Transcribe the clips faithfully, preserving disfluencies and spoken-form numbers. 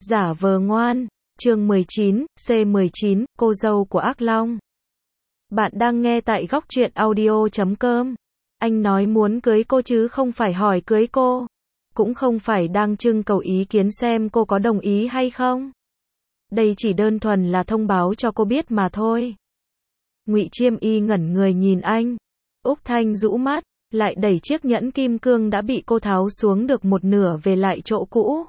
Giả vờ ngoan, chương mười chín, C mười chín, cô dâu của ác long. Bạn đang nghe tại góc truyện audio chấm com. Anh nói muốn cưới cô chứ không phải hỏi cưới cô. Cũng không phải đang trưng cầu ý kiến xem cô có đồng ý hay không. Đây chỉ đơn thuần là thông báo cho cô biết mà thôi. Ngụy Chiêm Y ngẩn người nhìn anh. Úc Thanh rũ mắt, lại đẩy chiếc nhẫn kim cương đã bị cô tháo xuống được một nửa về lại chỗ cũ.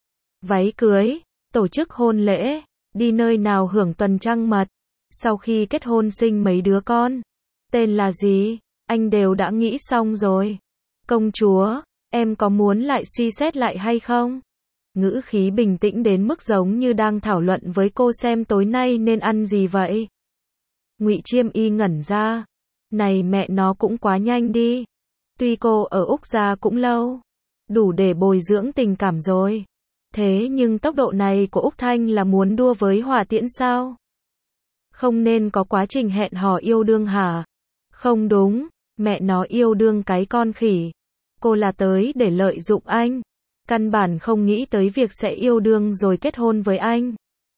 Váy cưới, tổ chức hôn lễ, đi nơi nào hưởng tuần trăng mật, sau khi kết hôn sinh mấy đứa con. Tên là gì, anh đều đã nghĩ xong rồi. Công chúa, em có muốn lại suy xét lại hay không? Ngữ khí bình tĩnh đến mức giống như đang thảo luận với cô xem tối nay nên ăn gì vậy. Ngụy Chiêm Y ngẩn ra. Này mẹ nó cũng quá nhanh đi. Tuy cô ở Úc gia cũng lâu, đủ để bồi dưỡng tình cảm rồi. Thế nhưng tốc độ này của Úc Thanh là muốn đua với hỏa tiễn sao? Không nên có quá trình hẹn hò yêu đương hả? Không đúng, mẹ nó yêu đương cái con khỉ. Cô là tới để lợi dụng anh. Căn bản không nghĩ tới việc sẽ yêu đương rồi kết hôn với anh.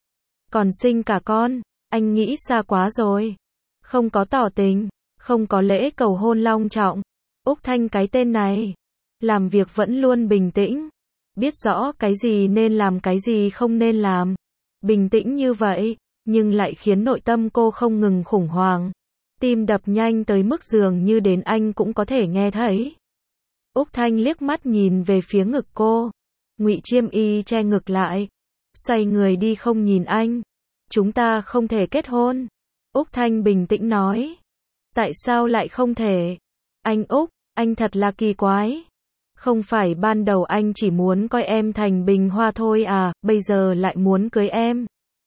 Còn sinh cả con, anh nghĩ xa quá rồi. Không có tỏ tình, không có lễ cầu hôn long trọng. Úc Thanh cái tên này, làm việc vẫn luôn bình tĩnh. Biết rõ cái gì nên làm cái gì không nên làm. Bình tĩnh như vậy, nhưng lại khiến nội tâm cô không ngừng khủng hoảng. Tim đập nhanh tới mức dường như đến anh cũng có thể nghe thấy. Úc Thanh liếc mắt nhìn về phía ngực cô. Ngụy Chiêm Y che ngực lại, xoay người đi không nhìn anh. Chúng ta không thể kết hôn. Úc Thanh bình tĩnh nói. Tại sao lại không thể? Anh Úc, anh thật là kỳ quái. Không phải ban đầu anh chỉ muốn coi em thành bình hoa thôi à, bây giờ lại muốn cưới em.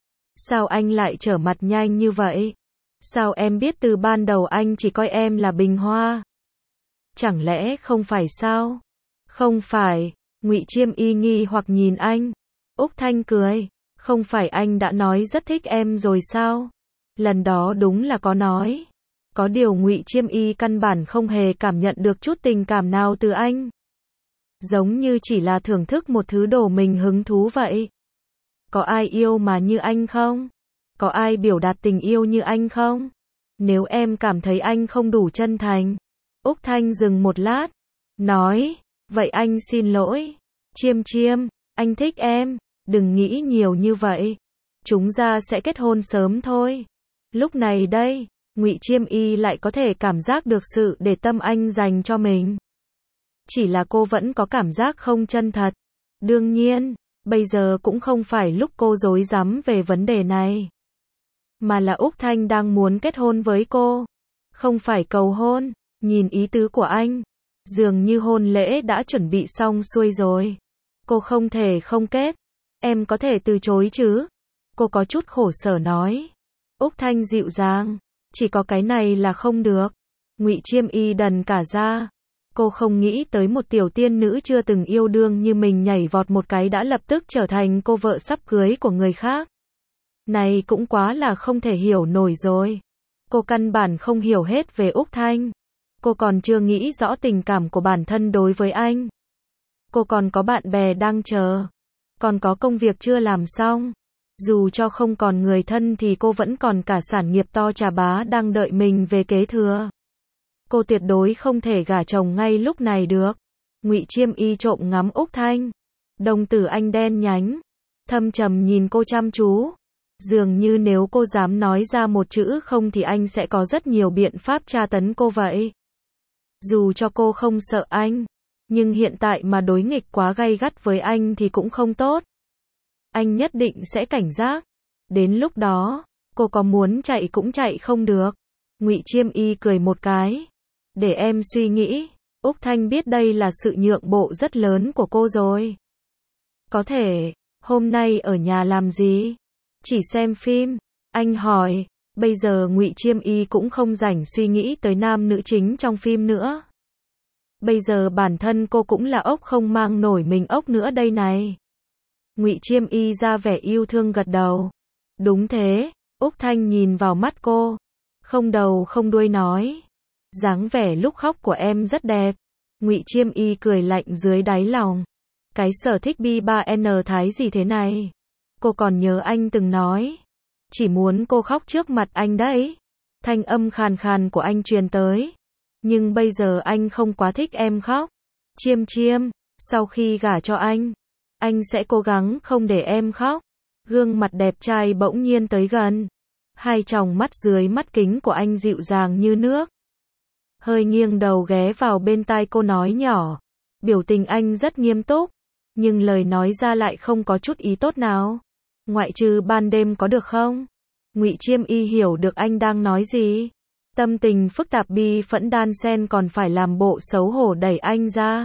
Sao anh lại trở mặt nhanh như vậy? Sao em biết từ ban đầu anh chỉ coi em là bình hoa? Chẳng lẽ không phải sao? Không phải, Ngụy Chiêm Y nghi hoặc nhìn anh. Úc Thanh cười, không phải anh đã nói rất thích em rồi sao? Lần đó đúng là có nói. Có điều Ngụy Chiêm Y căn bản không hề cảm nhận được chút tình cảm nào từ anh. Giống như chỉ là thưởng thức một thứ đồ mình hứng thú vậy. Có ai yêu mà như anh không? Có ai biểu đạt tình yêu như anh không? Nếu em cảm thấy anh không đủ chân thành. Úc Thanh dừng một lát, nói, vậy anh xin lỗi. Chiêm Chiêm, anh thích em, đừng nghĩ nhiều như vậy. Chúng ta sẽ kết hôn sớm thôi. Lúc này đây, Ngụy Chiêm Y lại có thể cảm giác được sự để tâm anh dành cho mình. Chỉ là cô vẫn có cảm giác không chân thật. Đương nhiên, bây giờ cũng không phải lúc cô rối rắm về vấn đề này. Mà là Úc Thanh đang muốn kết hôn với cô. Không phải cầu hôn, nhìn ý tứ của anh. Dường như hôn lễ đã chuẩn bị xong xuôi rồi. Cô không thể không kết. Em có thể từ chối chứ? Cô có chút khổ sở nói. Úc Thanh dịu dàng. Chỉ có cái này là không được. Ngụy Chiêm Y đần cả ra. Cô không nghĩ tới một tiểu tiên nữ chưa từng yêu đương như mình nhảy vọt một cái đã lập tức trở thành cô vợ sắp cưới của người khác. Này cũng quá là không thể hiểu nổi rồi. Cô căn bản không hiểu hết về Úc Thanh. Cô còn chưa nghĩ rõ tình cảm của bản thân đối với anh. Cô còn có bạn bè đang chờ. Còn có công việc chưa làm xong. Dù cho không còn người thân thì cô vẫn còn cả sản nghiệp to trà bá đang đợi mình về kế thừa. Cô tuyệt đối không thể gả chồng ngay lúc này được. Ngụy Chiêm Y trộm ngắm Úc Thanh. Đồng tử anh đen nhánh, thâm trầm nhìn cô chăm chú. Dường như nếu cô dám nói ra một chữ không thì anh sẽ có rất nhiều biện pháp tra tấn cô vậy. Dù cho cô không sợ anh, nhưng hiện tại mà đối nghịch quá gay gắt với anh thì cũng không tốt. Anh nhất định sẽ cảnh giác. Đến lúc đó, cô có muốn chạy cũng chạy không được. Ngụy Chiêm Y cười một cái. Để em suy nghĩ. Úc Thanh biết đây là sự nhượng bộ rất lớn của cô rồi. Có thể, hôm nay ở nhà làm gì? Chỉ xem phim. Anh hỏi. Bây giờ Ngụy Chiêm Y cũng không rảnh suy nghĩ tới nam nữ chính trong phim nữa. Bây giờ bản thân cô cũng là ốc không mang nổi mình ốc nữa đây này. Ngụy Chiêm Y ra vẻ yêu thương gật đầu. Đúng thế. Úc Thanh nhìn vào mắt cô. Không đầu không đuôi nói. Dáng vẻ lúc khóc của em rất đẹp. Ngụy Chiêm Y cười lạnh dưới đáy lòng. Cái sở thích bi ba en thái gì thế này? Cô còn nhớ anh từng nói, chỉ muốn cô khóc trước mặt anh đấy. Thanh âm khàn khàn của anh truyền tới. Nhưng bây giờ anh không quá thích em khóc. Chiêm chiêm, sau khi gả cho anh, anh sẽ cố gắng không để em khóc. Gương mặt đẹp trai bỗng nhiên tới gần. Hai tròng mắt dưới mắt kính của anh dịu dàng như nước. Hơi nghiêng đầu ghé vào bên tai cô nói nhỏ. Biểu tình anh rất nghiêm túc, nhưng lời nói ra lại không có chút ý tốt nào. Ngoại trừ ban đêm có được không? Ngụy Chiêm Y hiểu được anh đang nói gì. Tâm tình phức tạp bi phẫn đan xen còn phải làm bộ xấu hổ đẩy anh ra.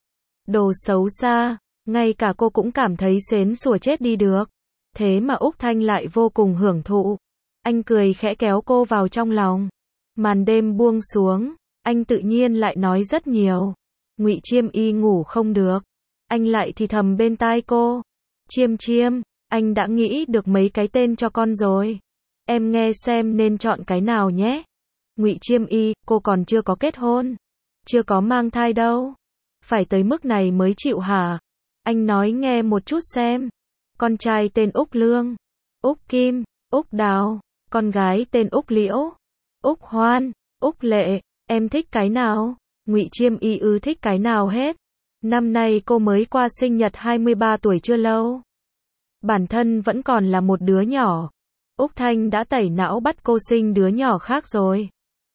Đồ xấu xa, ngay cả cô cũng cảm thấy xến xủa chết đi được. Thế mà Úc Thanh lại vô cùng hưởng thụ. Anh cười khẽ kéo cô vào trong lòng. Màn đêm buông xuống, anh tự nhiên lại nói rất nhiều. Ngụy Chiêm Y ngủ không được. Anh lại thì thầm bên tai cô. Chiêm chiêm, anh đã nghĩ được mấy cái tên cho con rồi. Em nghe xem nên chọn cái nào nhé. Ngụy Chiêm Y, cô còn chưa có kết hôn. Chưa có mang thai đâu. Phải tới mức này mới chịu hả? Anh nói nghe một chút xem. Con trai tên Úc Lương, Úc Kim, Úc Đào. Con gái tên Úc Liễu, Úc Hoan, Úc Lệ. Em thích cái nào? Ngụy Chiêm Y ư thích cái nào hết. Năm nay cô mới qua sinh nhật hai mươi ba tuổi chưa lâu. Bản thân vẫn còn là một đứa nhỏ. Úc Thanh đã tẩy não bắt cô sinh đứa nhỏ khác rồi.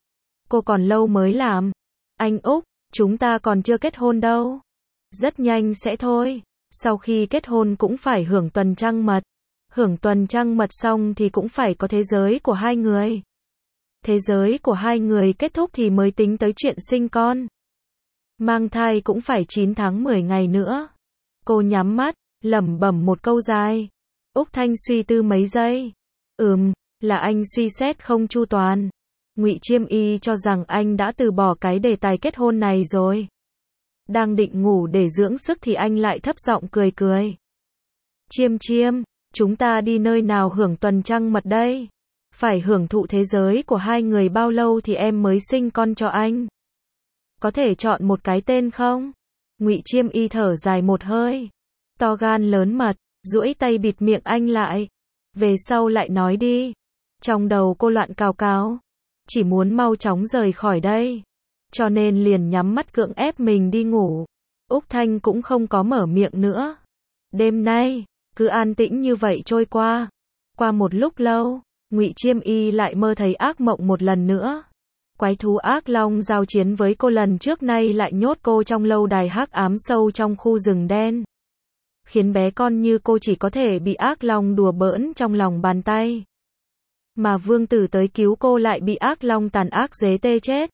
Cô còn lâu mới làm. Anh Úc, chúng ta còn chưa kết hôn đâu. Rất nhanh sẽ thôi. Sau khi kết hôn cũng phải hưởng tuần trăng mật. Hưởng tuần trăng mật xong thì cũng phải có thế giới của hai người. Thế giới của hai người kết thúc thì mới tính tới chuyện sinh con. Mang thai cũng phải chín tháng mười ngày nữa. Cô nhắm mắt, lẩm bẩm một câu dài. Úc Thanh suy tư mấy giây. Ừm, là anh suy xét không chu toàn. Ngụy Chiêm Y cho rằng anh đã từ bỏ cái đề tài kết hôn này rồi. Đang định ngủ để dưỡng sức thì anh lại thấp giọng cười cười. Chiêm chiêm, chúng ta đi nơi nào hưởng tuần trăng mật đây? Phải hưởng thụ thế giới của hai người bao lâu thì em mới sinh con cho anh? Có thể chọn một cái tên không? Ngụy Chiêm Y thở dài một hơi. To gan lớn mật, duỗi tay bịt miệng anh lại. Về sau lại nói đi. Trong đầu cô loạn cào cào. Chỉ muốn mau chóng rời khỏi đây. Cho nên liền nhắm mắt cưỡng ép mình đi ngủ. Úc Thanh cũng không có mở miệng nữa. Đêm nay, cứ an tĩnh như vậy trôi qua. Qua một lúc lâu, Ngụy Chiêm Y lại mơ thấy ác mộng một lần nữa. Quái thú ác long giao chiến với cô lần trước nay lại nhốt cô trong lâu đài hắc ám sâu trong khu rừng đen. Khiến bé con như cô chỉ có thể bị ác long đùa bỡn trong lòng bàn tay. Mà vương tử tới cứu cô lại bị ác long tàn ác giết tê chết.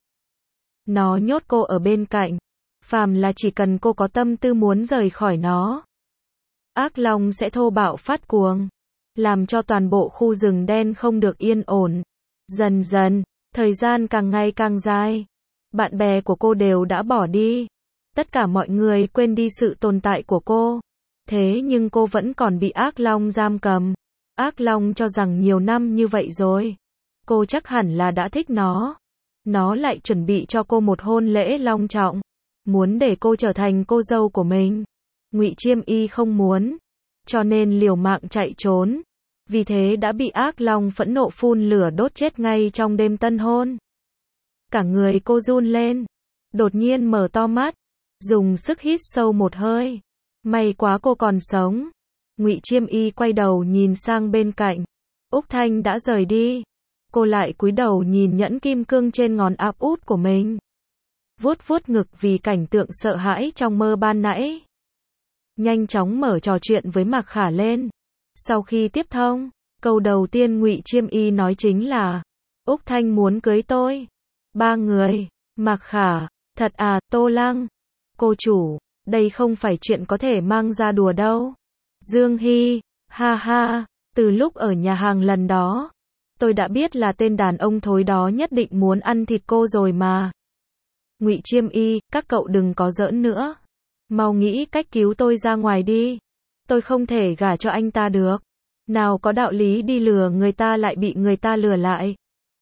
Nó nhốt cô ở bên cạnh. Phàm là chỉ cần cô có tâm tư muốn rời khỏi nó, ác long sẽ thô bạo phát cuồng, làm cho toàn bộ khu rừng đen không được yên ổn. Dần dần, thời gian càng ngày càng dài. Bạn bè của cô đều đã bỏ đi. Tất cả mọi người quên đi sự tồn tại của cô. Thế nhưng cô vẫn còn bị ác long giam cầm. Ác long cho rằng nhiều năm như vậy rồi, cô chắc hẳn là đã thích nó. Nó lại chuẩn bị cho cô một hôn lễ long trọng, muốn để cô trở thành cô dâu của mình. Ngụy Chiêm Y không muốn, cho nên liều mạng chạy trốn. Vì thế đã bị ác long phẫn nộ phun lửa đốt chết ngay trong đêm tân hôn. Cả người cô run lên, đột nhiên mở to mắt, dùng sức hít sâu một hơi. May quá cô còn sống. Ngụy Chiêm Y quay đầu nhìn sang bên cạnh. Úc Thanh đã rời đi. Cô lại cúi đầu nhìn nhẫn kim cương trên ngón áp út của mình. Vuốt vuốt ngực vì cảnh tượng sợ hãi trong mơ ban nãy. Nhanh chóng mở trò chuyện với Mạc Khả lên. Sau khi tiếp thông, câu đầu tiên Ngụy Chiêm Y nói chính là Úc Thanh muốn cưới tôi. Ba người. Mạc Khả, thật à, Tô Lăng. Cô chủ, đây không phải chuyện có thể mang ra đùa đâu. Dương Hy, ha ha, từ lúc ở nhà hàng lần đó, tôi đã biết là tên đàn ông thối đó nhất định muốn ăn thịt cô rồi mà. Ngụy Chiêm Y, các cậu đừng có giỡn nữa. Mau nghĩ cách cứu tôi ra ngoài đi. Tôi không thể gả cho anh ta được. Nào có đạo lý đi lừa người ta lại bị người ta lừa lại.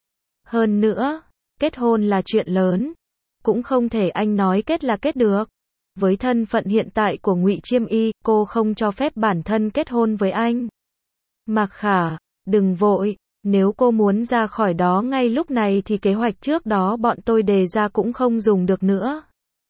Hơn nữa, kết hôn là chuyện lớn. Cũng không thể anh nói kết là kết được. Với thân phận hiện tại của Ngụy Chiêm Y, cô không cho phép bản thân kết hôn với anh. Mạc Khả, đừng vội, nếu cô muốn ra khỏi đó ngay lúc này thì kế hoạch trước đó bọn tôi đề ra cũng không dùng được nữa.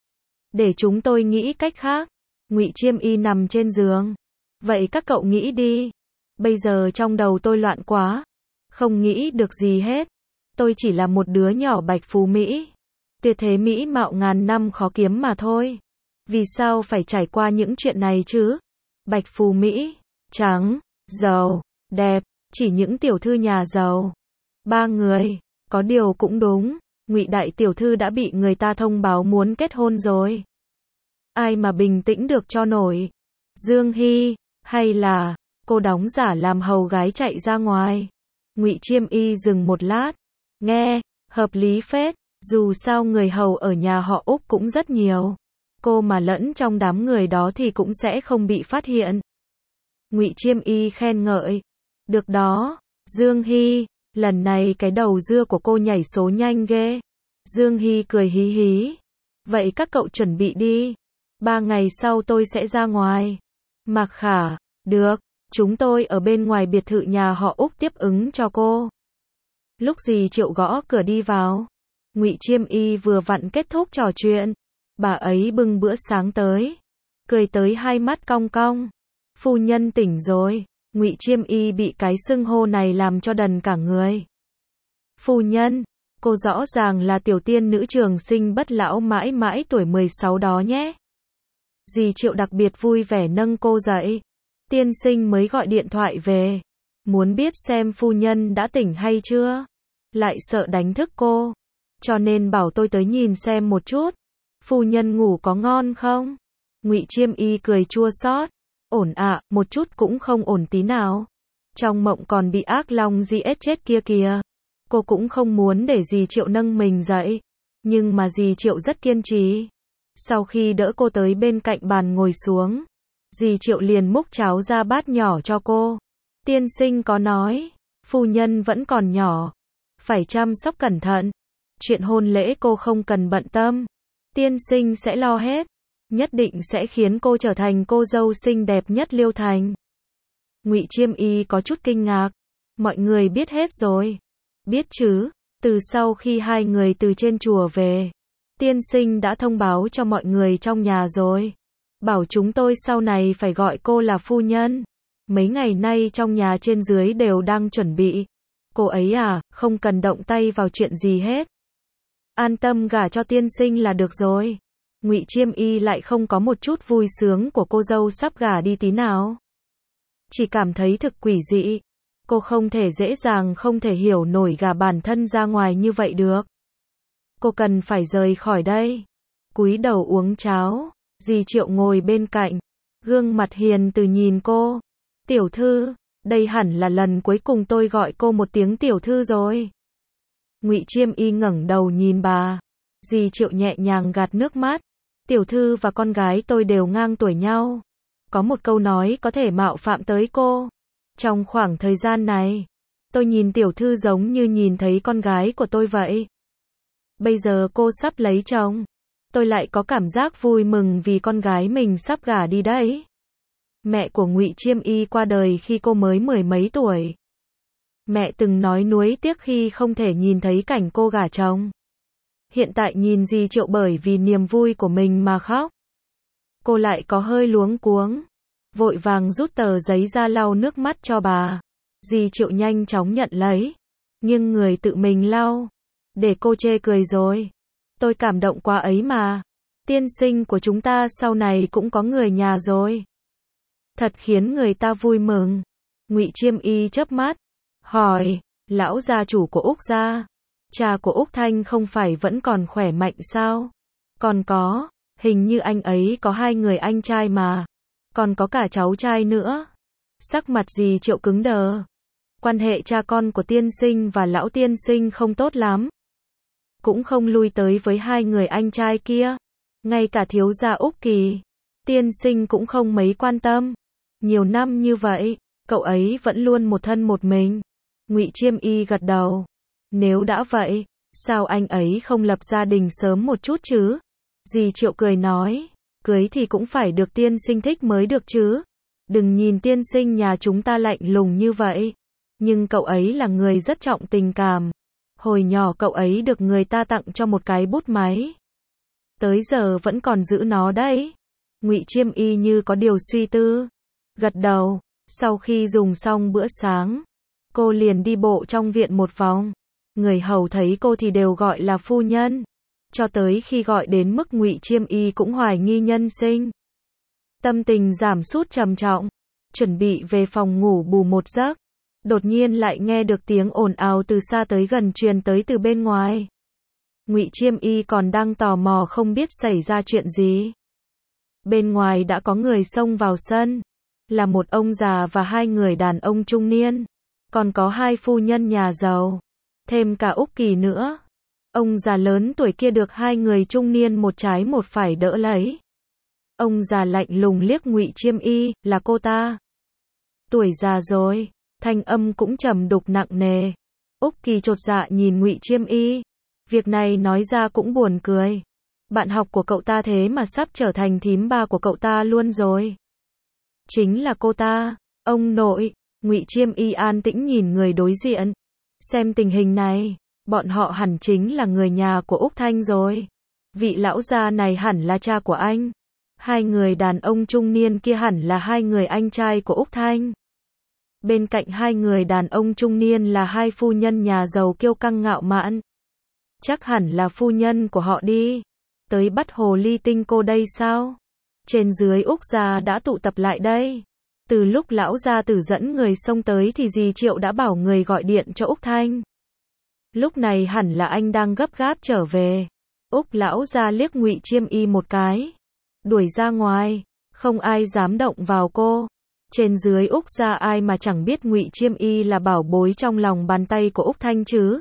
Để chúng tôi nghĩ cách khác. Ngụy Chiêm Y nằm trên giường. Vậy các cậu nghĩ đi. Bây giờ trong đầu tôi loạn quá. Không nghĩ được gì hết. Tôi chỉ là một đứa nhỏ Bạch Phú Mỹ. Tuyệt thế mỹ mạo ngàn năm khó kiếm mà thôi. Vì sao phải trải qua những chuyện này chứ? Bạch Phú Mỹ, trắng, giàu, đẹp, chỉ những tiểu thư nhà giàu. Ba người, có điều cũng đúng, Ngụy đại tiểu thư đã bị người ta thông báo muốn kết hôn rồi. Ai mà bình tĩnh được cho nổi? Dương Hy, hay là cô đóng giả làm hầu gái chạy ra ngoài? Ngụy Chiêm Y dừng một lát, nghe, hợp lý phết, dù sao người hầu ở nhà họ Úc cũng rất nhiều. Cô mà lẫn trong đám người đó thì cũng sẽ không bị phát hiện. Ngụy Chiêm Y khen ngợi. Được đó, Dương Hy, lần này cái đầu dưa của cô nhảy số nhanh ghê. Dương Hy cười hí hí. Vậy các cậu chuẩn bị đi. Ba ngày sau tôi sẽ ra ngoài. Mạc Khả, được, chúng tôi ở bên ngoài biệt thự nhà họ Úc tiếp ứng cho cô. Lúc Dì Triệu gõ cửa đi vào, Ngụy Chiêm Y vừa vặn kết thúc trò chuyện. Bà ấy bưng bữa sáng tới, cười tới hai mắt cong cong. Phu nhân tỉnh rồi. Ngụy Chiêm Y bị cái xưng hô này làm cho đần cả người. Phu nhân, cô rõ ràng là tiểu tiên nữ trường sinh bất lão mãi mãi tuổi mười sáu đó nhé. Dì Triệu đặc biệt vui vẻ nâng cô dậy. Tiên sinh mới gọi điện thoại về. Muốn biết xem phu nhân đã tỉnh hay chưa. Lại sợ đánh thức cô. Cho nên bảo tôi tới nhìn xem một chút. Phu nhân ngủ có ngon không? Ngụy Chiêm Y cười chua xót. Ổn ạ, à, một chút cũng không ổn tí nào. Trong mộng còn bị ác long giết chết kia kìa. Cô cũng không muốn để dì Triệu nâng mình dậy. Nhưng mà dì Triệu rất kiên trì. Sau khi đỡ cô tới bên cạnh bàn ngồi xuống, dì Triệu liền múc cháo ra bát nhỏ cho cô. Tiên sinh có nói, phu nhân vẫn còn nhỏ, phải chăm sóc cẩn thận. Chuyện hôn lễ cô không cần bận tâm. Tiên sinh sẽ lo hết. Nhất định sẽ khiến cô trở thành cô dâu xinh đẹp nhất Liêu Thành. Ngụy Chiêm Y có chút kinh ngạc. Mọi người biết hết rồi. Biết chứ, từ sau khi hai người từ trên chùa về, tiên sinh đã thông báo cho mọi người trong nhà rồi. Bảo chúng tôi sau này phải gọi cô là phu nhân. Mấy ngày nay trong nhà trên dưới đều đang chuẩn bị. Cô ấy à, không cần động tay vào chuyện gì hết. An tâm gả cho tiên sinh là được rồi. Ngụy Chiêm Y lại không có một chút vui sướng của cô dâu sắp gả đi tí nào. Chỉ cảm thấy thực quỷ dị. Cô không thể dễ dàng không thể hiểu nổi gả bản thân ra ngoài như vậy được. Cô cần phải rời khỏi đây. Cúi đầu uống cháo. Dì Triệu ngồi bên cạnh. Gương mặt hiền từ nhìn cô. Tiểu thư, đây hẳn là lần cuối cùng tôi gọi cô một tiếng tiểu thư rồi. Ngụy Chiêm Y ngẩng đầu nhìn bà. Dì Triệu nhẹ nhàng gạt nước mắt. Tiểu thư và con gái tôi đều ngang tuổi nhau. Có một câu nói có thể mạo phạm tới cô. Trong khoảng thời gian này, tôi nhìn tiểu thư giống như nhìn thấy con gái của tôi vậy. Bây giờ cô sắp lấy chồng. Tôi lại có cảm giác vui mừng vì con gái mình sắp gả đi đấy. Mẹ của Ngụy Chiêm Y qua đời khi cô mới mười mấy tuổi. Mẹ từng nói nuối tiếc khi không thể nhìn thấy cảnh cô gả chồng. Hiện tại nhìn dì Triệu bởi vì niềm vui của mình mà khóc. Cô lại có hơi luống cuống. Vội vàng rút tờ giấy ra lau nước mắt cho bà. Dì Triệu nhanh chóng nhận lấy. Nhưng người tự mình lau. Để cô chê cười rồi. Tôi cảm động quá ấy mà. Tiên sinh của chúng ta sau này cũng có người nhà rồi. Thật khiến người ta vui mừng. Ngụy Chiêm Y chớp mắt. Hỏi, lão gia chủ của Úc gia. Cha của Úc Thanh không phải vẫn còn khỏe mạnh sao? Còn có, hình như anh ấy có hai người anh trai mà. Còn có cả cháu trai nữa. Sắc mặt dì Triệu cứng đờ. Quan hệ cha con của tiên sinh và lão tiên sinh không tốt lắm. Cũng không lui tới với hai người anh trai kia. Ngay cả thiếu gia Úc Kỳ, tiên sinh cũng không mấy quan tâm. Nhiều năm như vậy, cậu ấy vẫn luôn một thân một mình. Ngụy Chiêm Y gật đầu. Nếu đã vậy, sao anh ấy không lập gia đình sớm một chút chứ? Dì Triệu cười nói. cưới thì cũng phải được tiên sinh thích mới được chứ. Đừng nhìn tiên sinh nhà chúng ta lạnh lùng như vậy. Nhưng cậu ấy là người rất trọng tình cảm. Hồi nhỏ cậu ấy được người ta tặng cho một cái bút máy. Tới giờ vẫn còn giữ nó đấy. Ngụy Chiêm Y như có điều suy tư. Gật đầu. Sau khi dùng xong bữa sáng, cô liền đi bộ trong viện một vòng. Người hầu thấy cô thì đều gọi là phu nhân. Cho tới khi gọi đến mức Ngụy Chiêm Y cũng hoài nghi nhân sinh. Tâm tình giảm sút trầm trọng. Chuẩn bị về phòng ngủ bù một giấc. Đột nhiên lại nghe được tiếng ồn ào từ xa tới gần truyền tới từ bên ngoài. Ngụy Chiêm Y còn đang tò mò không biết xảy ra chuyện gì. Bên ngoài đã có người xông vào sân. Là một ông già và hai người đàn ông trung niên. Còn có hai phu nhân nhà giàu. Thêm cả Úc Kỳ nữa. Ông già lớn tuổi kia được hai người trung niên một trái một phải đỡ lấy. Ông già lạnh lùng liếc Ngụy Chiêm Y, là cô ta. Tuổi già rồi, thanh âm cũng trầm đục nặng nề. Úc Kỳ chột dạ nhìn Ngụy Chiêm Y. Việc này nói ra cũng buồn cười. Bạn học của cậu ta thế mà sắp trở thành thím ba của cậu ta luôn rồi. Chính là cô ta, ông nội. Ngụy Chiêm Y an tĩnh nhìn người đối diện. Xem tình hình này, bọn họ hẳn chính là người nhà của Úc Thanh rồi. Vị lão già này hẳn là cha của anh. Hai người đàn ông trung niên kia hẳn là hai người anh trai của Úc Thanh. Bên cạnh hai người đàn ông trung niên là hai phu nhân nhà giàu kiêu căng ngạo mạn. Chắc hẳn là phu nhân của họ đi. Tới bắt hồ ly tinh cô đây sao? Trên dưới Úc gia đã tụ tập lại đây. Từ lúc lão gia tử dẫn người xông tới thì dì Triệu đã bảo người gọi điện cho Úc Thanh. Lúc này hẳn là anh đang gấp gáp trở về. Úc lão gia liếc Ngụy Chiêm Y một cái. Đuổi ra ngoài. Không ai dám động vào cô. Trên dưới Úc gia ai mà chẳng biết Ngụy Chiêm Y là bảo bối trong lòng bàn tay của Úc Thanh chứ.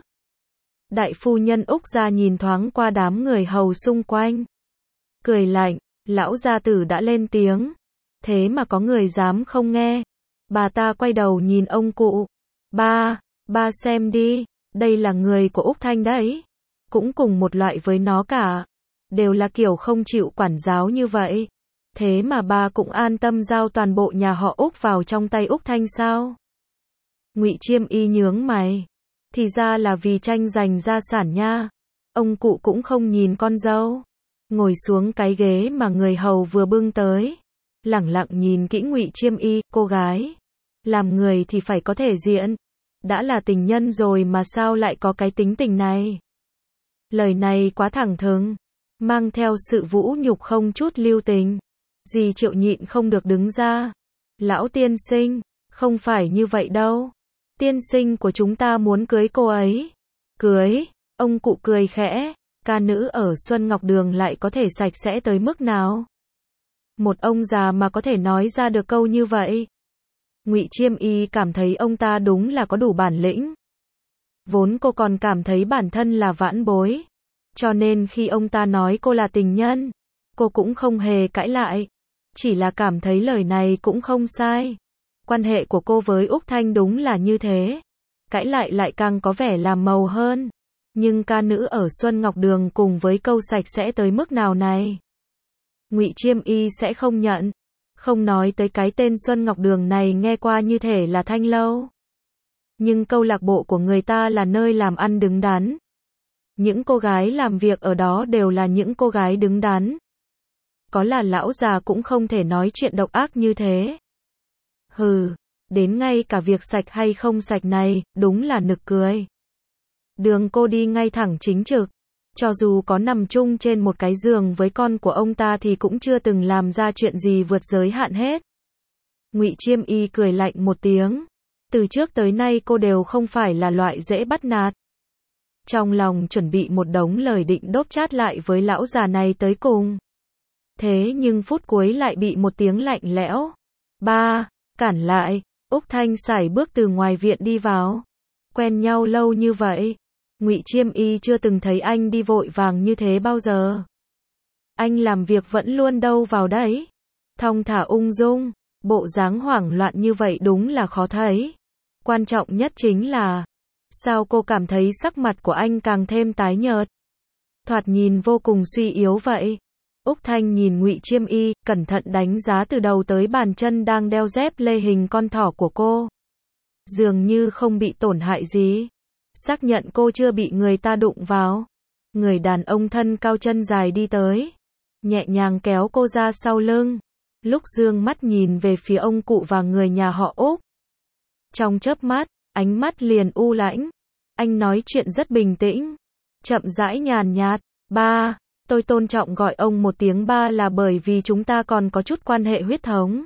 Đại phu nhân Úc gia nhìn thoáng qua đám người hầu xung quanh. Cười lạnh, lão gia tử đã lên tiếng. Thế mà có người dám không nghe. Bà ta quay đầu nhìn ông cụ. Ba, ba xem đi, đây là người của Úc Thanh đấy. Cũng cùng một loại với nó cả. Đều là kiểu không chịu quản giáo như vậy. Thế mà ba cũng an tâm giao toàn bộ nhà họ Úc vào trong tay Úc Thanh sao? Ngụy Chiêm Y nhướng mày. Thì ra là vì tranh giành gia sản nha. Ông cụ cũng không nhìn con dâu. Ngồi xuống cái ghế mà người hầu vừa bưng tới. Lẳng lặng nhìn kỹ Ngụy Chiêm Y, cô gái. Làm người thì phải có thể diện. Đã là tình nhân rồi mà sao lại có cái tính tình này? Lời này quá thẳng thừng. Mang theo sự vũ nhục không chút lưu tình. Dì Triệu nhịn không được đứng ra. Lão tiên sinh, không phải như vậy đâu. Tiên sinh của chúng ta muốn cưới cô ấy. Cưới? Ông cụ cười khẽ. Ca nữ ở Xuân Ngọc Đường lại có thể sạch sẽ tới mức nào? Một ông già mà có thể nói ra được câu như vậy. Ngụy Chiêm Y cảm thấy ông ta đúng là có đủ bản lĩnh. Vốn cô còn cảm thấy bản thân là vãn bối. Cho nên khi ông ta nói cô là tình nhân, cô cũng không hề cãi lại. Chỉ là cảm thấy lời này cũng không sai. Quan hệ của cô với Úc Thanh đúng là như thế. Cãi lại lại càng có vẻ làm màu hơn. Nhưng ca nữ ở Xuân Ngọc Đường cùng với câu sạch sẽ tới mức nào này? Ngụy Chiêm Y sẽ không nhận. Không nói tới cái tên Xuân Ngọc Đường này nghe qua như thể là thanh lâu. Nhưng câu lạc bộ của người ta là nơi làm ăn đứng đắn. Những cô gái làm việc ở đó đều là những cô gái đứng đắn. Có là lão già cũng không thể nói chuyện độc ác như thế. Hừ, đến ngay cả việc sạch hay không sạch này, đúng là nực cười. Đường cô đi ngay thẳng chính trực. Cho dù có nằm chung trên một cái giường với con của ông ta thì cũng chưa từng làm ra chuyện gì vượt giới hạn hết. Ngụy Chiêm Y cười lạnh một tiếng. Từ trước tới nay cô đều không phải là loại dễ bắt nạt. Trong lòng chuẩn bị một đống lời định đốt chát lại với lão già này tới cùng. Thế nhưng phút cuối lại bị một tiếng lạnh lẽo. Ba, cản lại. Úc Thanh sải bước từ ngoài viện đi vào. Quen nhau lâu như vậy. Ngụy Chiêm Y chưa từng thấy anh đi vội vàng như thế bao giờ. Anh làm việc vẫn luôn đâu vào đấy. Thong thả ung dung. Bộ dáng hoảng loạn như vậy đúng là khó thấy. Quan trọng nhất chính là, sao cô cảm thấy sắc mặt của anh càng thêm tái nhợt? Thoạt nhìn vô cùng suy yếu vậy. Úc Thanh nhìn Ngụy Chiêm Y, cẩn thận đánh giá từ đầu tới bàn chân đang đeo dép lê hình con thỏ của cô. Dường như không bị tổn hại gì. Xác nhận cô chưa bị người ta đụng vào. Người đàn ông thân cao chân dài đi tới, nhẹ nhàng kéo cô ra sau lưng. Lúc dương mắt nhìn về phía ông cụ và người nhà họ Úc. Trong chớp mắt, ánh mắt liền u lãnh. Anh nói chuyện rất bình tĩnh, chậm rãi nhàn nhạt. Ba, tôi tôn trọng gọi ông một tiếng ba là bởi vì chúng ta còn có chút quan hệ huyết thống.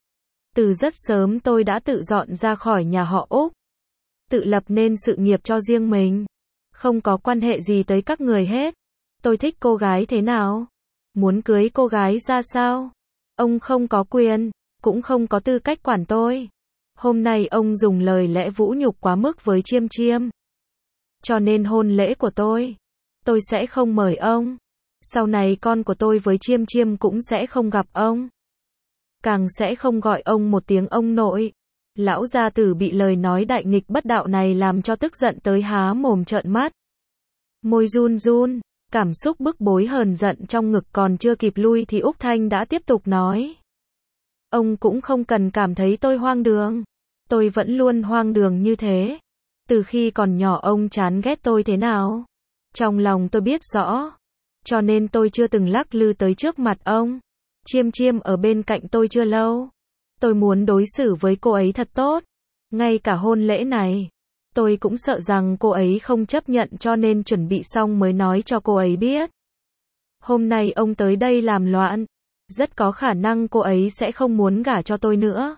Từ rất sớm tôi đã tự dọn ra khỏi nhà họ Úc, tự lập nên sự nghiệp cho riêng mình. Không có quan hệ gì tới các người hết. Tôi thích cô gái thế nào, muốn cưới cô gái ra sao, ông không có quyền, cũng không có tư cách quản tôi. Hôm nay ông dùng lời lẽ vũ nhục quá mức với Chiêm Chiêm. Cho nên hôn lễ của tôi, tôi sẽ không mời ông. Sau này con của tôi với Chiêm Chiêm cũng sẽ không gặp ông. Càng sẽ không gọi ông một tiếng ông nội. Lão gia tử bị lời nói đại nghịch bất đạo này làm cho tức giận tới há mồm trợn mắt. Môi run run, cảm xúc bức bối hờn giận trong ngực còn chưa kịp lui thì Úc Thanh đã tiếp tục nói. Ông cũng không cần cảm thấy tôi hoang đường. Tôi vẫn luôn hoang đường như thế. Từ khi còn nhỏ ông chán ghét tôi thế nào, trong lòng tôi biết rõ. Cho nên tôi chưa từng lắc lư tới trước mặt ông. Chiêm Chiêm ở bên cạnh tôi chưa lâu. Tôi muốn đối xử với cô ấy thật tốt. Ngay cả hôn lễ này, tôi cũng sợ rằng cô ấy không chấp nhận cho nên chuẩn bị xong mới nói cho cô ấy biết. Hôm nay ông tới đây làm loạn, rất có khả năng cô ấy sẽ không muốn gả cho tôi nữa.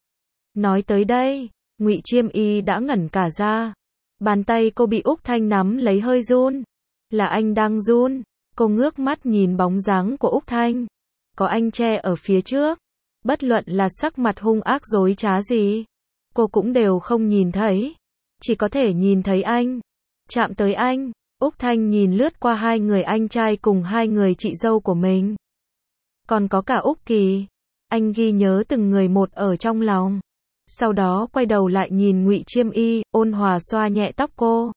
Nói tới đây, Ngụy Chiêm Y đã ngẩn cả ra. Bàn tay cô bị Úc Thanh nắm lấy hơi run. Là anh đang run. Cô ngước mắt nhìn bóng dáng của Úc Thanh. Có anh che ở phía trước. Bất luận là sắc mặt hung ác dối trá gì, cô cũng đều không nhìn thấy. Chỉ có thể nhìn thấy anh. Chạm tới anh. Úc Thanh nhìn lướt qua hai người anh trai cùng hai người chị dâu của mình. Còn có cả Úc Kỳ. Anh ghi nhớ từng người một ở trong lòng. Sau đó quay đầu lại nhìn Ngụy Chiêm Y, ôn hòa xoa nhẹ tóc cô.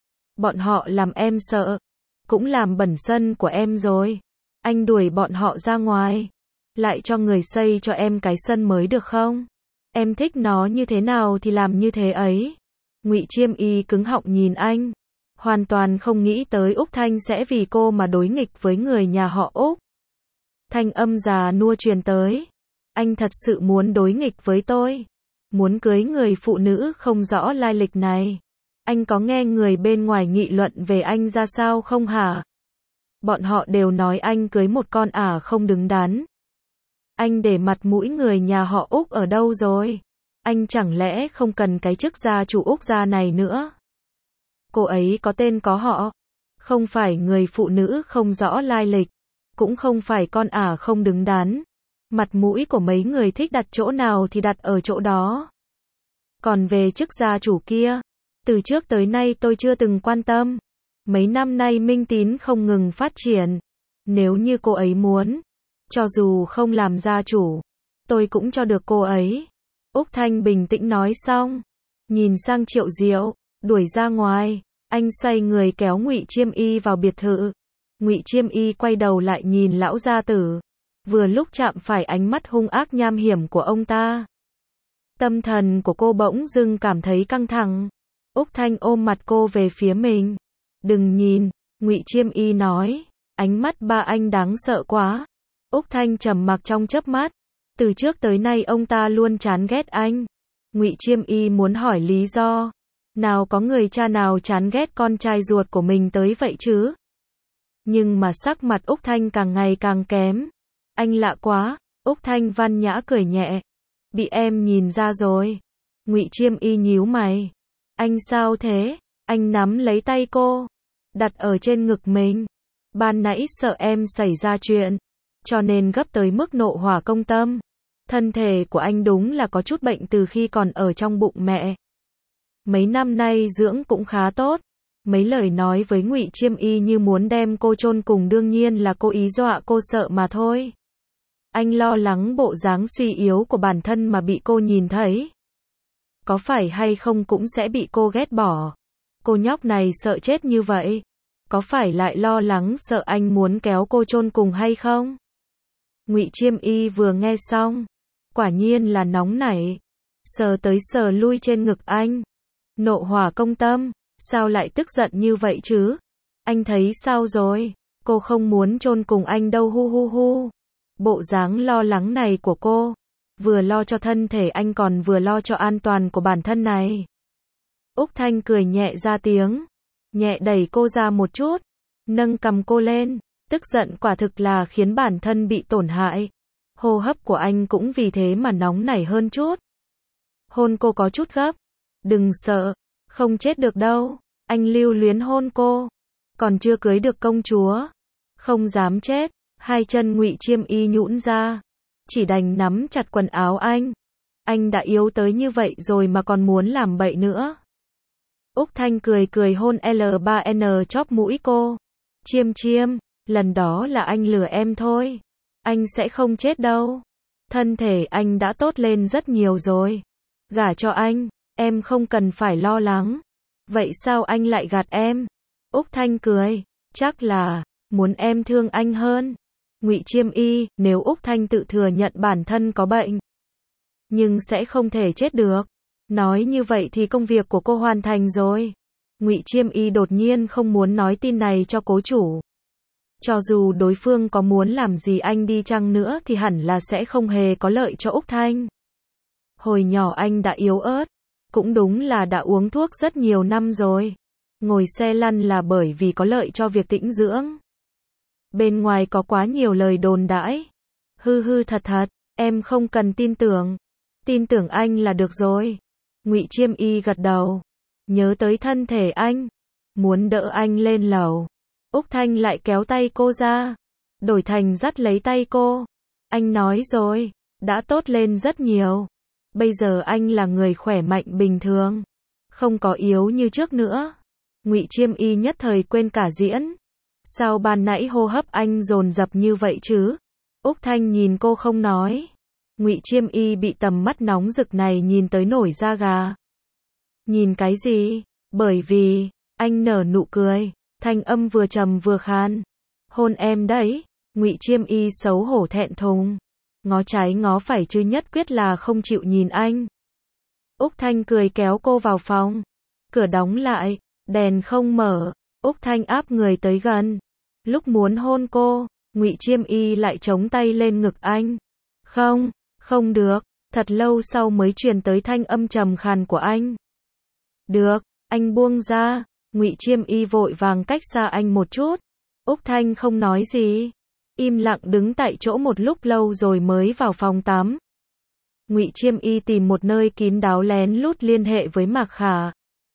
Bọn họ làm em sợ, cũng làm bẩn sân của em rồi. Anh đuổi bọn họ ra ngoài, lại cho người xây cho em cái sân mới được không? Em thích nó như thế nào thì làm như thế ấy. Ngụy Chiêm Y cứng họng nhìn anh, hoàn toàn không nghĩ tới Úc Thanh sẽ vì cô mà đối nghịch với người nhà họ Úc. Thanh âm già nua truyền tới. Anh thật sự muốn đối nghịch với tôi. Muốn cưới người phụ nữ không rõ lai lịch này. Anh có nghe người bên ngoài nghị luận về anh ra sao không hả? Bọn họ đều nói anh cưới một con ả không đứng đắn. Anh để mặt mũi người nhà họ Úc ở đâu rồi? Anh chẳng lẽ không cần cái chức gia chủ Úc gia này nữa? Cô ấy có tên có họ. Không phải người phụ nữ không rõ lai lịch. Cũng không phải con ả không đứng đắn. Mặt mũi của mấy người thích đặt chỗ nào thì đặt ở chỗ đó. Còn về chức gia chủ kia, từ trước tới nay tôi chưa từng quan tâm. Mấy năm nay Minh Tín không ngừng phát triển. Nếu như cô ấy muốn, cho dù không làm gia chủ, tôi cũng cho được cô ấy. Úc Thanh bình tĩnh nói xong, nhìn sang Triệu Diệu, đuổi ra ngoài. Anh xoay người kéo Ngụy Chiêm Y vào biệt thự. Ngụy Chiêm Y quay đầu lại nhìn lão gia tử. Vừa lúc chạm phải ánh mắt hung ác nham hiểm của ông ta. Tâm thần của cô bỗng dưng cảm thấy căng thẳng. Úc Thanh ôm mặt cô về phía mình. Đừng nhìn, Ngụy Chiêm Y nói. Ánh mắt ba anh đáng sợ quá. Úc Thanh trầm mặc trong chớp mắt. Từ trước tới nay ông ta luôn chán ghét anh. Ngụy Chiêm Y muốn hỏi lý do. Nào có người cha nào chán ghét con trai ruột của mình tới vậy chứ? Nhưng mà sắc mặt Úc Thanh càng ngày càng kém. Anh lạ quá. Úc Thanh văn nhã cười nhẹ. Bị em nhìn ra rồi. Ngụy Chiêm Y nhíu mày. Anh sao thế? Anh nắm lấy tay cô, đặt ở trên ngực mình. Ban nãy sợ em xảy ra chuyện, cho nên gấp tới mức nộ hỏa công tâm. Thân thể của anh đúng là có chút bệnh từ khi còn ở trong bụng mẹ. Mấy năm nay dưỡng cũng khá tốt. Mấy lời nói với Ngụy Chiêm Y như muốn đem cô chôn cùng đương nhiên là cô ý dọa cô sợ mà thôi. Anh lo lắng bộ dáng suy yếu của bản thân mà bị cô nhìn thấy. Có phải hay không cũng sẽ bị cô ghét bỏ. Cô nhóc này sợ chết như vậy. có phải lại lo lắng sợ anh muốn kéo cô chôn cùng hay không? Ngụy Chiêm Y vừa nghe xong, quả nhiên là nóng nảy, sờ tới sờ lui trên ngực anh. Nộ hỏa công tâm, sao lại tức giận như vậy chứ? Anh thấy sao rồi? Cô không muốn chôn cùng anh đâu hu hu hu. Bộ dáng lo lắng này của cô, vừa lo cho thân thể anh còn vừa lo cho an toàn của bản thân này. Úc Thanh cười nhẹ ra tiếng, nhẹ đẩy cô ra một chút, nâng cầm cô lên, tức giận quả thực là khiến bản thân bị tổn hại. Hô hấp của anh cũng vì thế mà nóng nảy hơn chút. Hôn cô có chút gấp, đừng sợ, không chết được đâu. Anh lưu luyến hôn cô, còn chưa cưới được công chúa, không dám chết. Hai chân Ngụy Chiêm Y nhũn ra, chỉ đành nắm chặt quần áo anh. Anh đã yếu tới như vậy rồi mà còn muốn làm bậy nữa. Úc Thanh cười cười hôn L ba N chóp mũi cô. Chiêm Chiêm, lần đó là anh lừa em thôi. Anh sẽ không chết đâu. Thân thể anh đã tốt lên rất nhiều rồi. Gả cho anh, em không cần phải lo lắng. Vậy sao anh lại gạt em? Úc Thanh cười, chắc là muốn em thương anh hơn. Ngụy Chiêm Y, nếu Úc Thanh tự thừa nhận bản thân có bệnh, nhưng sẽ không thể chết được. Nói như vậy thì công việc của cô hoàn thành rồi. Ngụy Chiêm Y đột nhiên không muốn nói tin này cho cố chủ. Cho dù đối phương có muốn làm gì anh đi chăng nữa thì hẳn là sẽ không hề có lợi cho Úc Thanh. Hồi nhỏ anh đã yếu ớt, cũng đúng là đã uống thuốc rất nhiều năm rồi. Ngồi xe lăn là bởi vì có lợi cho việc tĩnh dưỡng. Bên ngoài có quá nhiều lời đồn đãi. Hư hư thật thật, em không cần tin tưởng. Tin tưởng anh là được rồi. Ngụy Chiêm Y gật đầu, nhớ tới thân thể anh, muốn đỡ anh lên lầu. Úc Thanh lại kéo tay cô ra, đổi thành dắt lấy tay cô. Anh nói rồi, đã tốt lên rất nhiều. Bây giờ anh là người khỏe mạnh bình thường, không có yếu như trước nữa. Ngụy Chiêm Y nhất thời quên cả diễn. Sao ban nãy hô hấp anh dồn dập như vậy chứ? Úc Thanh nhìn cô không nói. Ngụy Chiêm Y bị tầm mắt nóng rực này nhìn tới nổi da gà. Nhìn cái gì? Bởi vì, anh nở nụ cười, thanh âm vừa trầm vừa khan. Hôn em đấy. Ngụy Chiêm Y xấu hổ thẹn thùng, ngó trái ngó phải chứ nhất quyết là không chịu nhìn anh. Úc Thanh cười kéo cô vào phòng. Cửa đóng lại, đèn không mở. Úc Thanh áp người tới gần. Lúc muốn hôn cô, Ngụy Chiêm Y lại chống tay lên ngực anh. Không, không được. Thật lâu sau mới truyền tới thanh âm trầm khàn của anh. Được, anh buông ra. Ngụy Chiêm Y vội vàng cách xa anh một chút. Úc Thanh không nói gì, im lặng đứng tại chỗ một lúc lâu rồi mới vào phòng tắm. Ngụy Chiêm Y tìm một nơi kín đáo lén lút liên hệ với Mạc Khả.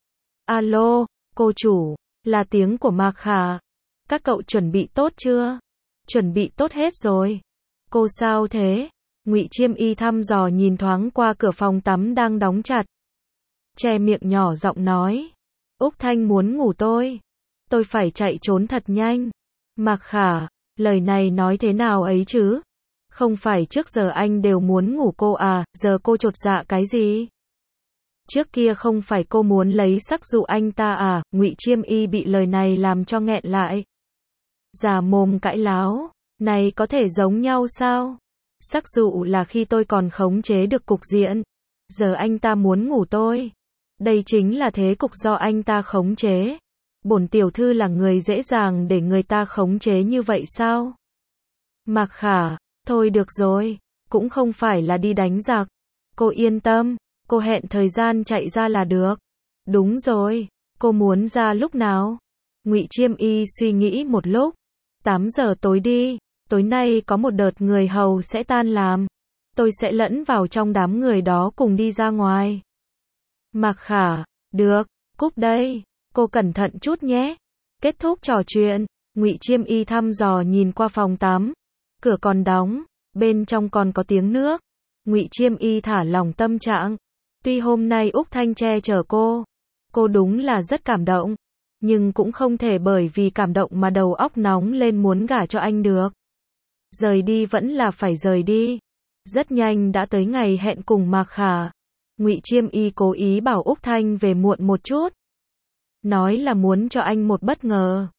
Alo, cô chủ, là tiếng của Mạc Khả. Các cậu chuẩn bị tốt chưa? Chuẩn bị tốt hết rồi. Cô sao thế? Ngụy Chiêm Y thăm dò nhìn thoáng qua cửa phòng tắm đang đóng chặt. Che miệng nhỏ giọng nói. Úc Thanh muốn ngủ tôi. Tôi phải chạy trốn thật nhanh. Mạc Khả, lời này nói thế nào ấy chứ? Không phải trước giờ anh đều muốn ngủ cô à, giờ cô chột dạ cái gì? Trước kia không phải cô muốn lấy sắc dụ anh ta à? Ngụy Chiêm Y bị lời này làm cho nghẹn lại. Giả mồm cãi láo, này có thể giống nhau sao? Sắc dụ là khi tôi còn khống chế được cục diện. Giờ anh ta muốn ngủ tôi. Đây chính là thế cục do anh ta khống chế. Bổn tiểu thư là người dễ dàng để người ta khống chế như vậy sao? Mạc Khả, thôi được rồi, cũng không phải là đi đánh giặc. Cô yên tâm, cô hẹn thời gian chạy ra là được. Đúng rồi, cô muốn ra lúc nào? Ngụy Chiêm Y suy nghĩ một lúc. tám giờ tối đi, tối nay có một đợt người hầu sẽ tan làm. Tôi sẽ lẫn vào trong đám người đó cùng đi ra ngoài. Mạc Khả, được, cúp đây. Cô cẩn thận chút nhé. Kết thúc trò chuyện, Ngụy Chiêm Y thăm dò nhìn qua phòng tắm. Cửa còn đóng, bên trong còn có tiếng nước. Ngụy Chiêm Y thả lỏng tâm trạng. Tuy hôm nay Úc Thanh che chở cô, cô đúng là rất cảm động, nhưng cũng không thể bởi vì cảm động mà đầu óc nóng lên muốn gả cho anh được. Rời đi vẫn là phải rời đi. Rất nhanh đã tới ngày hẹn cùng Mạc Khả. Ngụy Chiêm Y cố ý bảo Úc Thanh về muộn một chút. Nói là muốn cho anh một bất ngờ.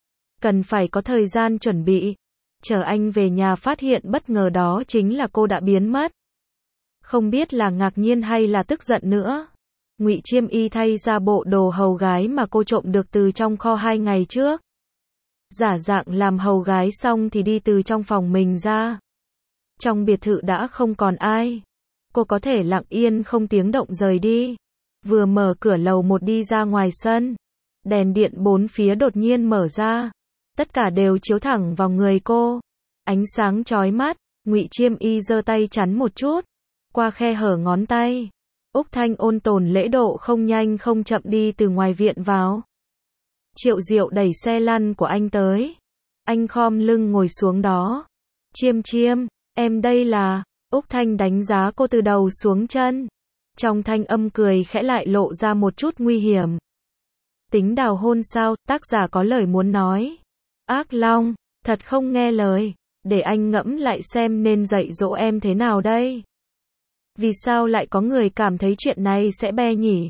Cần phải có thời gian chuẩn bị. Chờ anh về nhà phát hiện bất ngờ đó chính là cô đã biến mất. Không biết là ngạc nhiên hay là tức giận nữa. Ngụy Chiêm Y thay ra bộ đồ hầu gái mà cô trộm được từ trong kho hai ngày trước. Giả dạng làm hầu gái xong thì đi từ trong phòng mình ra. Trong biệt thự đã không còn ai. Cô có thể lặng yên không tiếng động rời đi. Vừa mở cửa lầu một đi ra ngoài sân. Đèn điện bốn phía đột nhiên mở ra. Tất cả đều chiếu thẳng vào người cô. Ánh sáng chói mắt. Ngụy Chiêm Y giơ tay chắn một chút. Qua khe hở ngón tay. Úc Thanh ôn tồn lễ độ không nhanh không chậm đi từ ngoài viện vào. Triệu Diệu đẩy xe lăn của anh tới. Anh khom lưng ngồi xuống đó. Chiêm Chiêm, em đây là... Úc Thanh đánh giá cô từ đầu xuống chân. Trong thanh âm cười khẽ lại lộ ra một chút nguy hiểm. Tính đào hôn sao, tác giả có lời muốn nói. Ác Long, thật không nghe lời. Để anh ngẫm lại xem nên dạy dỗ em thế nào đây. Vì sao lại có người cảm thấy chuyện này sẽ be nhỉ?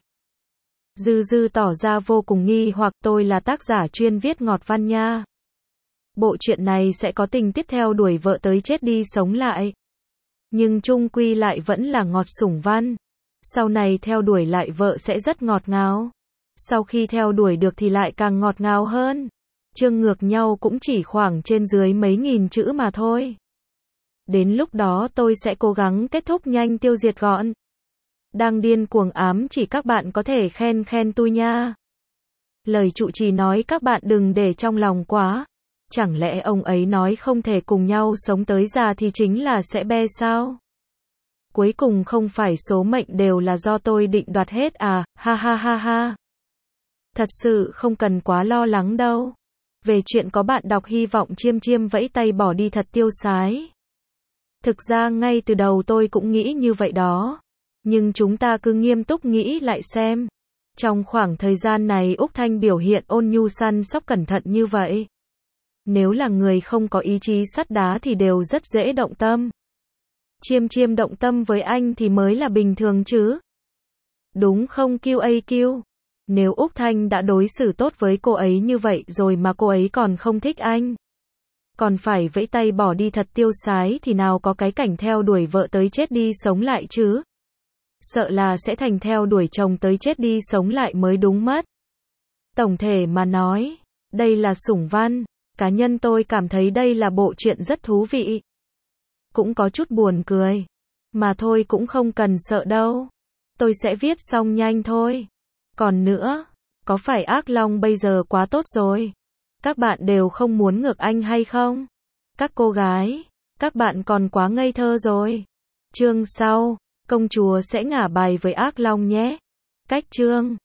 Dư Dư tỏ ra vô cùng nghi hoặc, tôi là tác giả chuyên viết ngọt văn nha. Bộ truyện này sẽ có tình tiếp theo đuổi vợ tới chết đi sống lại. Nhưng chung quy lại vẫn là ngọt sủng văn. Sau này theo đuổi lại vợ sẽ rất ngọt ngào. Sau khi theo đuổi được thì lại càng ngọt ngào hơn. Chương ngược nhau cũng chỉ khoảng trên dưới mấy nghìn chữ mà thôi. Đến lúc đó tôi sẽ cố gắng kết thúc nhanh tiêu diệt gọn. Đang điên cuồng ám chỉ các bạn có thể khen khen tôi nha. Lời trụ trì nói các bạn đừng để trong lòng quá. Chẳng lẽ ông ấy nói không thể cùng nhau sống tới già thì chính là sẽ be sao? Cuối cùng không phải số mệnh đều là do tôi định đoạt hết à, ha ha ha ha. Thật sự không cần quá lo lắng đâu. Về chuyện có bạn đọc hy vọng Chiêm Chiêm vẫy tay bỏ đi thật tiêu sái. Thực ra ngay từ đầu tôi cũng nghĩ như vậy đó. Nhưng chúng ta cứ nghiêm túc nghĩ lại xem. Trong khoảng thời gian này Úc Thanh biểu hiện ôn nhu săn sóc cẩn thận như vậy. Nếu là người không có ý chí sắt đá thì đều rất dễ động tâm. Chiêm Chiêm động tâm với anh thì mới là bình thường chứ. Đúng không quy a quy? Nếu Úc Thanh đã đối xử tốt với cô ấy như vậy rồi mà cô ấy còn không thích anh. Còn phải vẫy tay bỏ đi thật tiêu sái thì nào có cái cảnh theo đuổi vợ tới chết đi sống lại chứ. Sợ là sẽ thành theo đuổi chồng tới chết đi sống lại mới đúng mất. Tổng thể mà nói, đây là sủng văn. Cá nhân tôi cảm thấy đây là bộ truyện rất thú vị. Cũng có chút buồn cười. Mà thôi cũng không cần sợ đâu. Tôi sẽ viết xong nhanh thôi. Còn nữa, có phải Ác Long bây giờ quá tốt rồi? Các bạn đều không muốn ngược anh hay không? Các cô gái, các bạn còn quá ngây thơ rồi. Chương sau, công chúa sẽ ngả bài với Ác Long nhé. Cách chương